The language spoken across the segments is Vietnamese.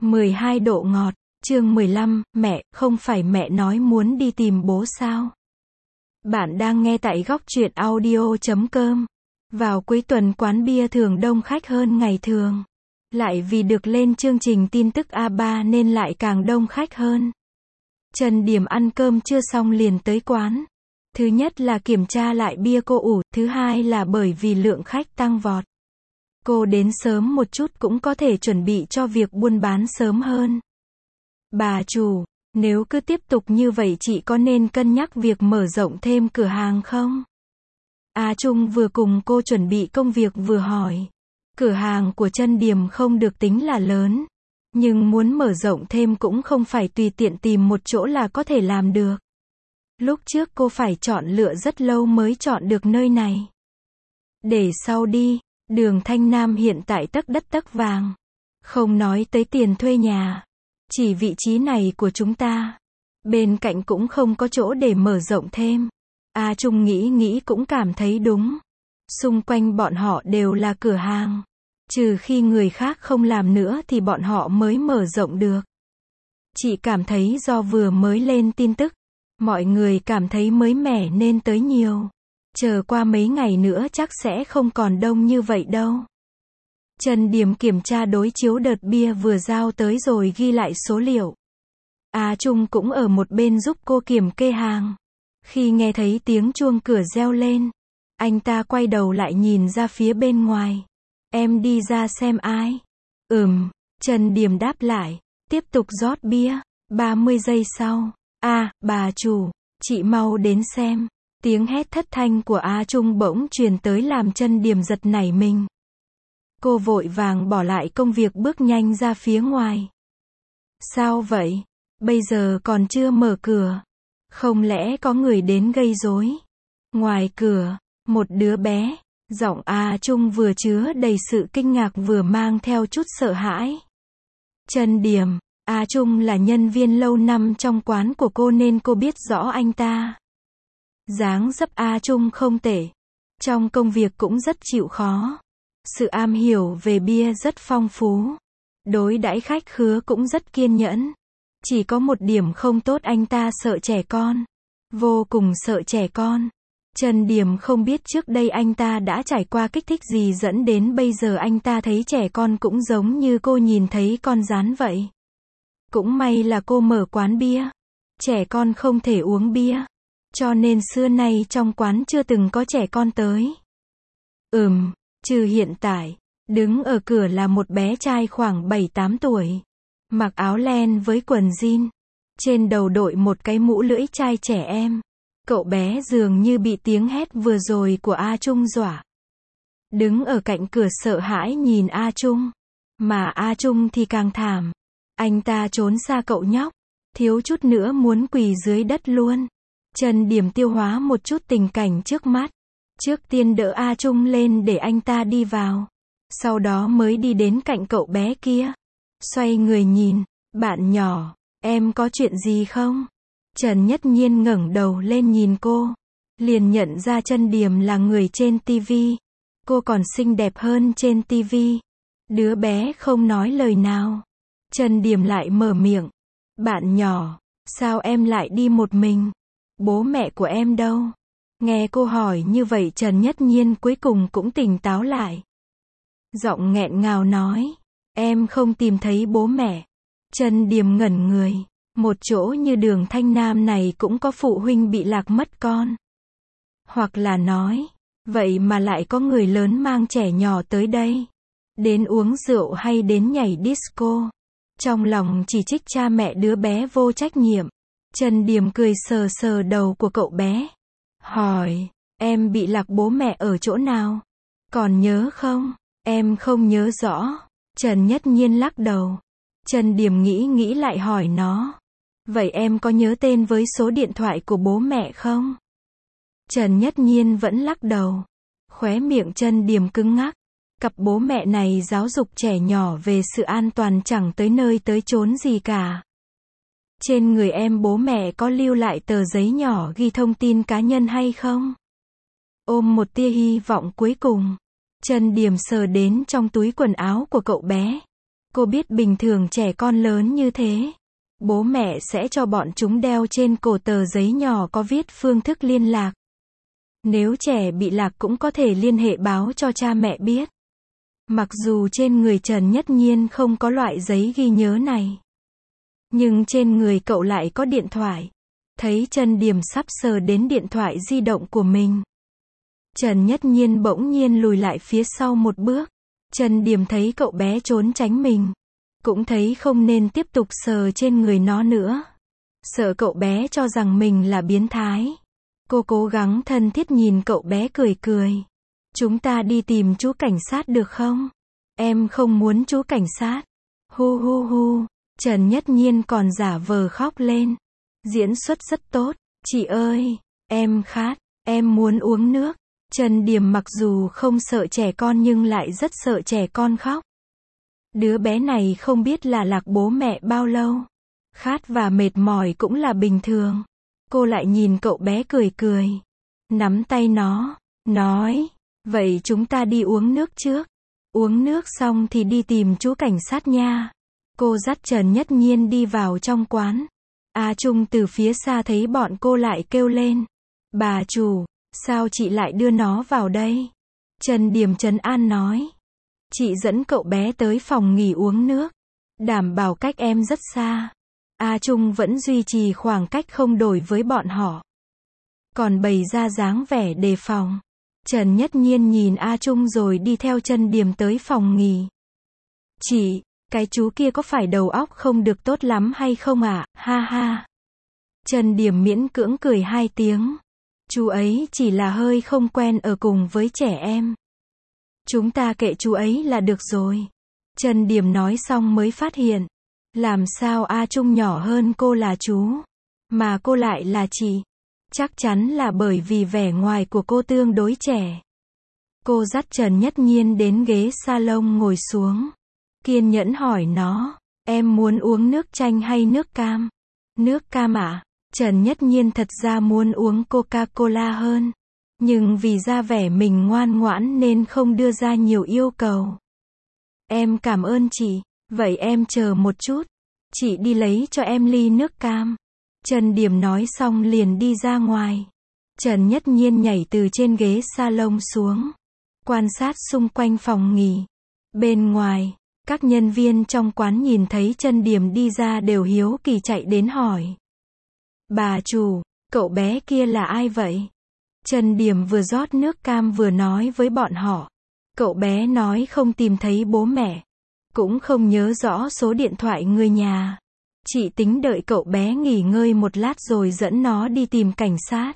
12 độ ngọt, chương 15, mẹ, không phải mẹ nói muốn đi tìm bố sao? Bạn đang nghe tại góc truyện audio.com. Vào cuối tuần quán bia thường đông khách hơn ngày thường. Lại vì được lên chương trình tin tức A3 nên lại càng đông khách hơn. Trần Điểm ăn cơm chưa xong liền tới quán. Thứ nhất là kiểm tra lại bia cô ủ, thứ hai là bởi vì lượng khách tăng vọt. Cô đến sớm một chút cũng có thể chuẩn bị cho việc buôn bán sớm hơn. Bà chủ, nếu cứ tiếp tục như vậy chị có nên cân nhắc việc mở rộng thêm cửa hàng không? A Trung vừa cùng cô chuẩn bị công việc vừa hỏi. Cửa hàng của Trần Điểm không được tính là lớn. Nhưng muốn mở rộng thêm cũng không phải tùy tiện tìm một chỗ là có thể làm được. Lúc trước cô phải chọn lựa rất lâu mới chọn được nơi này. Để sau đi, đường Thanh Nam hiện tại tấc đất tấc vàng. Không nói tới tiền thuê nhà. Chỉ vị trí này của chúng ta. Bên cạnh cũng không có chỗ để mở rộng thêm. A Trung nghĩ cũng cảm thấy đúng. Xung quanh bọn họ đều là cửa hàng. Trừ khi người khác không làm nữa thì bọn họ mới mở rộng được. Chị cảm thấy do vừa mới lên tin tức. Mọi người cảm thấy mới mẻ nên tới nhiều. Chờ qua mấy ngày nữa chắc sẽ không còn đông như vậy đâu. Trần Điểm kiểm tra đối chiếu đợt bia vừa giao tới rồi ghi lại số liệu. A Trung cũng ở một bên giúp cô kiểm kê hàng. Khi nghe thấy tiếng chuông cửa reo lên, anh ta quay đầu lại nhìn ra phía bên ngoài. Em đi ra xem ai. Trần Điểm đáp lại, tiếp tục rót bia. 30 giây sau, bà chủ, chị mau đến xem. Tiếng hét thất thanh của A Trung bỗng truyền tới làm Trần Điểm giật nảy mình. Cô vội vàng bỏ lại công việc bước nhanh ra phía ngoài. Sao vậy? Bây giờ còn chưa mở cửa. Không lẽ có người đến gây rối? Ngoài cửa, một đứa bé. Giọng A Trung vừa chứa đầy sự kinh ngạc vừa mang theo chút sợ hãi. Trần Điểm, A Trung là nhân viên lâu năm trong quán của cô nên cô biết rõ anh ta. Dáng dấp A Trung không tệ. Trong công việc cũng rất chịu khó. Sự am hiểu về bia rất phong phú. Đối đãi khách khứa cũng rất kiên nhẫn. Chỉ có một điểm không tốt, anh ta sợ trẻ con. Vô cùng sợ trẻ con. Trần Điểm không biết trước đây anh ta đã trải qua kích thích gì dẫn đến bây giờ anh ta thấy trẻ con cũng giống như cô nhìn thấy con gián vậy. Cũng may là cô mở quán bia. Trẻ con không thể uống bia. Cho nên xưa nay trong quán chưa từng có trẻ con tới. Trừ hiện tại, đứng ở cửa là một bé trai khoảng 7-8 tuổi. Mặc áo len với quần jean. Trên đầu đội một cái mũ lưỡi chai trẻ em. Cậu bé dường như bị tiếng hét vừa rồi của A Trung dọa. Đứng ở cạnh cửa sợ hãi nhìn A Trung. Mà A Trung thì càng thảm. Anh ta trốn xa cậu nhóc. Thiếu chút nữa muốn quỳ dưới đất luôn. Trần Điểm tiêu hóa một chút tình cảnh trước mắt. Trước tiên đỡ A Trung lên để anh ta đi vào. Sau đó mới đi đến cạnh cậu bé kia. Xoay người nhìn. Bạn nhỏ, em có chuyện gì không? Trần Nhất Nhiên ngẩng đầu lên nhìn cô. Liền nhận ra Trần Điểm là người trên tivi. Cô còn xinh đẹp hơn trên tivi. Đứa bé không nói lời nào. Trần Điểm lại mở miệng. Bạn nhỏ, sao em lại đi một mình? Bố mẹ của em đâu? Nghe cô hỏi như vậy Trần Nhất Nhiên cuối cùng cũng tỉnh táo lại. Giọng nghẹn ngào nói. Em không tìm thấy bố mẹ. Trần Điểm ngẩn người. Một chỗ như đường Thanh Nam này cũng có phụ huynh bị lạc mất con. Hoặc là nói, vậy mà lại có người lớn mang trẻ nhỏ tới đây. Đến uống rượu hay đến nhảy disco. Trong lòng chỉ trích cha mẹ đứa bé vô trách nhiệm. Trần Điểm cười sờ sờ đầu của cậu bé. Hỏi, em bị lạc bố mẹ ở chỗ nào? Còn nhớ không? Em không nhớ rõ. Trần Nhất Nhiên lắc đầu. Trần Điểm nghĩ lại hỏi nó. Vậy em có nhớ tên với số điện thoại của bố mẹ không? Trần Nhất Nhiên vẫn lắc đầu. Khóe miệng Trần Điểm cứng ngắc. Cặp bố mẹ này giáo dục trẻ nhỏ về sự an toàn chẳng tới nơi tới chốn gì cả. Trên người em bố mẹ có lưu lại tờ giấy nhỏ ghi thông tin cá nhân hay không? Ôm một tia hy vọng cuối cùng. Trần Điểm sờ đến trong túi quần áo của cậu bé. Cô biết bình thường trẻ con lớn như thế, bố mẹ sẽ cho bọn chúng đeo trên cổ tờ giấy nhỏ có viết phương thức liên lạc. Nếu trẻ bị lạc cũng có thể liên hệ báo cho cha mẹ biết. Mặc dù trên người Trần Nhất Nhiên không có loại giấy ghi nhớ này, nhưng trên người cậu lại có điện thoại. Thấy Trần Điểm sắp sờ đến điện thoại di động của mình, Trần Nhất Nhiên bỗng nhiên lùi lại phía sau một bước. Trần Điểm thấy cậu bé trốn tránh mình, cũng thấy không nên tiếp tục sờ trên người nó nữa. Sợ cậu bé cho rằng mình là biến thái. Cô cố gắng thân thiết nhìn cậu bé cười cười. Chúng ta đi tìm chú cảnh sát được không? Em không muốn chú cảnh sát. Hu hu hu. Trần Nhất Nhiên còn giả vờ khóc lên. Diễn xuất rất tốt. Chị ơi, em khát, em muốn uống nước. Trần Điểm mặc dù không sợ trẻ con nhưng lại rất sợ trẻ con khóc. Đứa bé này không biết là lạc bố mẹ bao lâu. Khát và mệt mỏi cũng là bình thường. Cô lại nhìn cậu bé cười cười. Nắm tay nó, nói, vậy chúng ta đi uống nước trước. Uống nước xong thì đi tìm chú cảnh sát nha. Cô dắt Trần Nhất Nhiên đi vào trong quán. A Trung từ phía xa thấy bọn cô lại kêu lên. Bà chủ, sao chị lại đưa nó vào đây? Trần Điểm trấn an nói. Chị dẫn cậu bé tới phòng nghỉ uống nước. Đảm bảo cách em rất xa. A Trung vẫn duy trì khoảng cách không đổi với bọn họ. Còn bày ra dáng vẻ đề phòng. Trần Nhất Nhiên nhìn A Trung rồi đi theo Trần Điểm tới phòng nghỉ. Chị, cái chú kia có phải đầu óc không được tốt lắm hay không ạ? Ha ha. Trần Điểm miễn cưỡng cười 2 tiếng. Chú ấy chỉ là hơi không quen ở cùng với trẻ em. Chúng ta kệ chú ấy là được rồi. Trần Điểm nói xong mới phát hiện. Làm sao A Trung nhỏ hơn cô là chú, mà cô lại là chị? Chắc chắn là bởi vì vẻ ngoài của cô tương đối trẻ. Cô dắt Trần Nhất Nhiên đến ghế salon ngồi xuống. Kiên nhẫn hỏi nó, em muốn uống nước chanh hay nước cam? Nước cam ạ? Trần Nhất Nhiên thật ra muốn uống Coca-Cola hơn. Nhưng vì ra vẻ mình ngoan ngoãn nên không đưa ra nhiều yêu cầu. Em cảm ơn chị. Vậy em chờ một chút. Chị đi lấy cho em ly nước cam. Trần Điểm nói xong liền đi ra ngoài. Trần Nhất Nhiên nhảy từ trên ghế salon xuống. Quan sát xung quanh phòng nghỉ. Bên ngoài, các nhân viên trong quán nhìn thấy Trần Điểm đi ra đều hiếu kỳ chạy đến hỏi. Bà chủ, cậu bé kia là ai vậy? Trần Điểm vừa rót nước cam vừa nói với bọn họ. Cậu bé nói không tìm thấy bố mẹ. Cũng không nhớ rõ số điện thoại người nhà. Chị tính đợi cậu bé nghỉ ngơi một lát rồi dẫn nó đi tìm cảnh sát.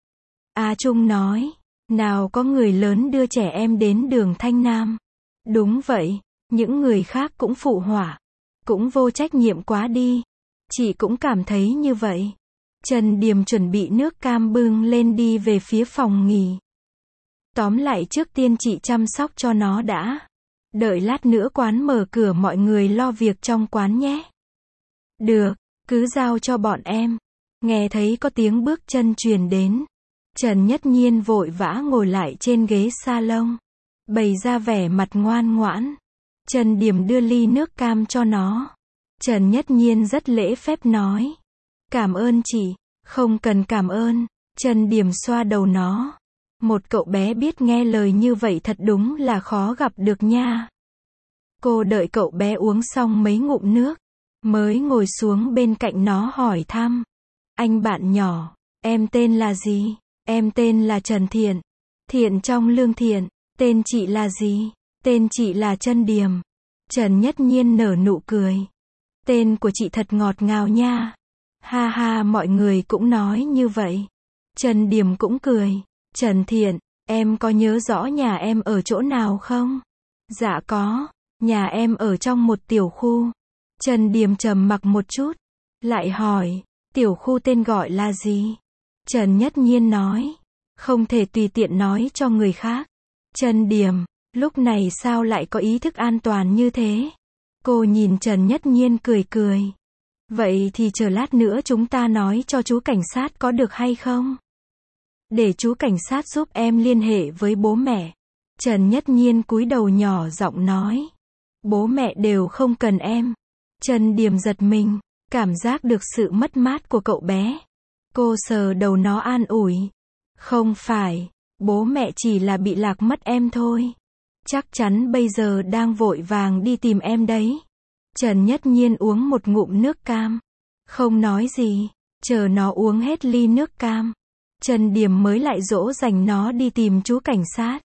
A Trung nói, nào có người lớn đưa trẻ em đến đường Thanh Nam. Đúng vậy, những người khác cũng phụ họa. Cũng vô trách nhiệm quá đi. Chị cũng cảm thấy như vậy. Trần Điểm chuẩn bị nước cam bưng lên đi về phía phòng nghỉ. Tóm lại trước tiên chị chăm sóc cho nó đã. Đợi lát nữa quán mở cửa mọi người lo việc trong quán nhé. Được, cứ giao cho bọn em. Nghe thấy có tiếng bước chân truyền đến. Trần Nhất Nhiên vội vã ngồi lại trên ghế salon. Bày ra vẻ mặt ngoan ngoãn. Trần Điểm đưa ly nước cam cho nó. Trần Nhất Nhiên rất lễ phép nói. Cảm ơn chị. Không cần cảm ơn. Trần Điểm xoa đầu nó. Một cậu bé biết nghe lời như vậy thật đúng là khó gặp được nha. Cô đợi cậu bé uống xong mấy ngụm nước, mới ngồi xuống bên cạnh nó hỏi thăm. Anh bạn nhỏ, em tên là gì? Em tên là Trần Thiện. Thiện trong lương thiện. Tên chị là gì? Tên chị là Trần Điểm. Trần Nhất Nhiên nở nụ cười. Tên của chị thật ngọt ngào nha. Ha ha, mọi người cũng nói như vậy. Trần Điểm cũng cười. Trần Thiện, em có nhớ rõ nhà em ở chỗ nào không? Dạ có. Nhà em ở trong một tiểu khu. Trần Điểm trầm mặc một chút. Lại hỏi, tiểu khu tên gọi là gì? Trần Nhất Nhiên nói, không thể tùy tiện nói cho người khác. Trần Điểm, lúc này sao lại có ý thức an toàn như thế? Cô nhìn Trần Nhất Nhiên cười cười. Vậy thì chờ lát nữa chúng ta nói cho chú cảnh sát có được hay không? Để chú cảnh sát giúp em liên hệ với bố mẹ. Trần Nhất Nhiên cúi đầu nhỏ giọng nói. Bố mẹ đều không cần em. Trần Điềm giật mình, cảm giác được sự mất mát của cậu bé. Cô sờ đầu nó an ủi. Không phải, bố mẹ chỉ là bị lạc mất em thôi. Chắc chắn bây giờ đang vội vàng đi tìm em đấy. Trần Nhất Nhiên uống một ngụm nước cam. Không nói gì, chờ nó uống hết ly nước cam. Trần Điềm mới lại dỗ dành nó đi tìm chú cảnh sát.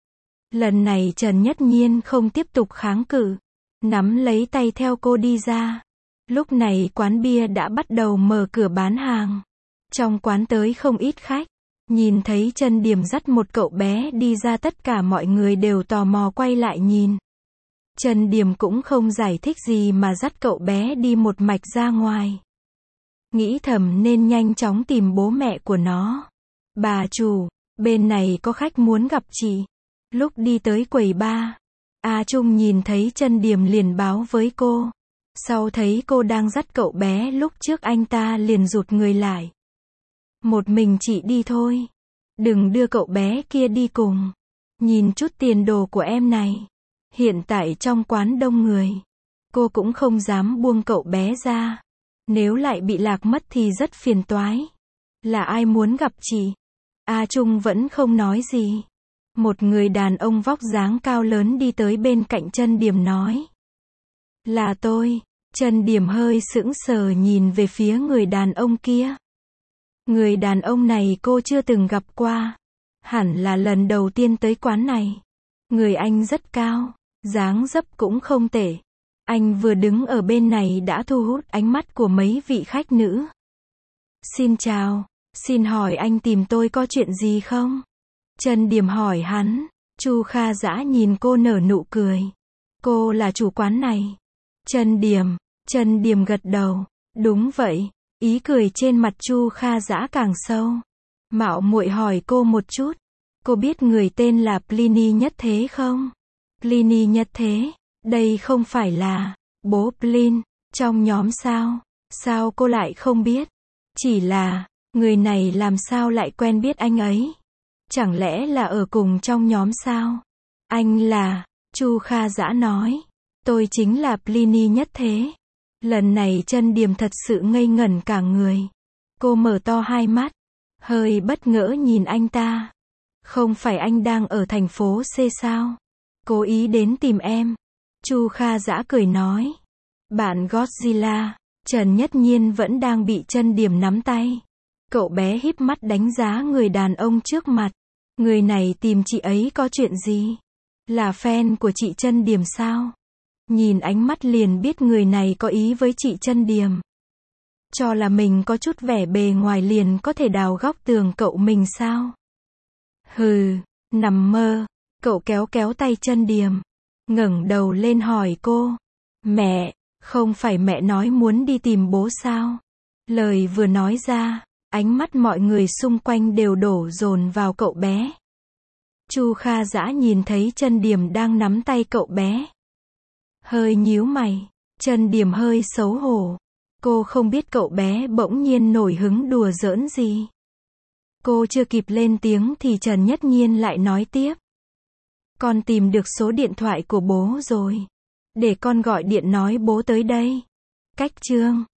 Lần này Trần Nhất Nhiên không tiếp tục kháng cự. Nắm lấy tay theo cô đi ra. Lúc này quán bia đã bắt đầu mở cửa bán hàng. Trong quán tới không ít khách. Nhìn thấy Trần Điềm dắt một cậu bé đi ra, tất cả mọi người đều tò mò quay lại nhìn. Trần Điềm cũng không giải thích gì mà dắt cậu bé đi một mạch ra ngoài. Nghĩ thầm nên nhanh chóng tìm bố mẹ của nó. Bà chủ, bên này có khách muốn gặp chị. Lúc đi tới quầy bar, A Trung nhìn thấy Trần Điềm liền báo với cô. Sau thấy cô đang dắt cậu bé lúc trước, anh ta liền rụt người lại. Một mình chị đi thôi. Đừng đưa cậu bé kia đi cùng. Nhìn chút tiền đồ của em này. Hiện tại trong quán đông người. Cô cũng không dám buông cậu bé ra. Nếu lại bị lạc mất thì rất phiền toái. Là ai muốn gặp chị? A Trung vẫn không nói gì. Một người đàn ông vóc dáng cao lớn đi tới bên cạnh Trần Điềm nói. Là tôi. Trần Điềm hơi sững sờ nhìn về phía người đàn ông kia. Người đàn ông này cô chưa từng gặp qua. Hẳn là lần đầu tiên tới quán này. Người anh rất cao, dáng dấp cũng không tệ. Anh vừa đứng ở bên này đã thu hút ánh mắt của mấy vị khách nữ. Xin chào, xin hỏi anh tìm tôi có chuyện gì không? Trần Điềm hỏi hắn. Chu Kha Dã nhìn cô nở nụ cười. Cô là chủ quán này. Trần Điềm gật đầu. Đúng vậy. Ý cười trên mặt Chu Kha Dã càng sâu. Mạo muội hỏi cô một chút. Cô biết người tên là Pliny Nhất Thế không? Pliny Nhất Thế, đây không phải là bố Plin trong nhóm sao? Sao cô lại không biết? Chỉ là, người này làm sao lại quen biết anh ấy? Chẳng lẽ là ở cùng trong nhóm sao? Anh là, Chu Kha Dã nói. Tôi chính là Pliny Nhất Thế. Lần này Trần Điềm thật sự ngây ngẩn cả người. Cô mở to hai mắt, hơi bất ngỡ nhìn anh ta. Không phải anh đang ở thành phố C sao? Cố ý đến tìm em. Chu Kha Dã cười nói. Bạn Godzilla. Trần Nhất Nhiên vẫn đang bị Trần Điềm nắm tay. Cậu bé híp mắt đánh giá người đàn ông trước mặt. Người này tìm chị ấy có chuyện gì? Là fan của chị Trần Điềm sao? Nhìn ánh mắt liền biết người này có ý với chị Trần Điềm. Cho là mình có chút vẻ bề ngoài liền có thể đào góc tường cậu mình sao? Hừ, nằm mơ. Cậu kéo kéo tay Trần Điềm. Ngẩng đầu lên hỏi cô. Mẹ, không phải mẹ nói muốn đi tìm bố sao? Lời vừa nói ra, ánh mắt mọi người xung quanh đều đổ dồn vào cậu bé. Chu Kha Dã nhìn thấy Trần Điềm đang nắm tay cậu bé. Hơi nhíu mày. Trần Điềm hơi xấu hổ. Cô không biết cậu bé bỗng nhiên nổi hứng đùa giỡn gì. Cô chưa kịp lên tiếng thì Trần Nhất Nhiên lại nói tiếp. Con tìm được số điện thoại của bố rồi. Để con gọi điện nói bố tới đây. Cách chương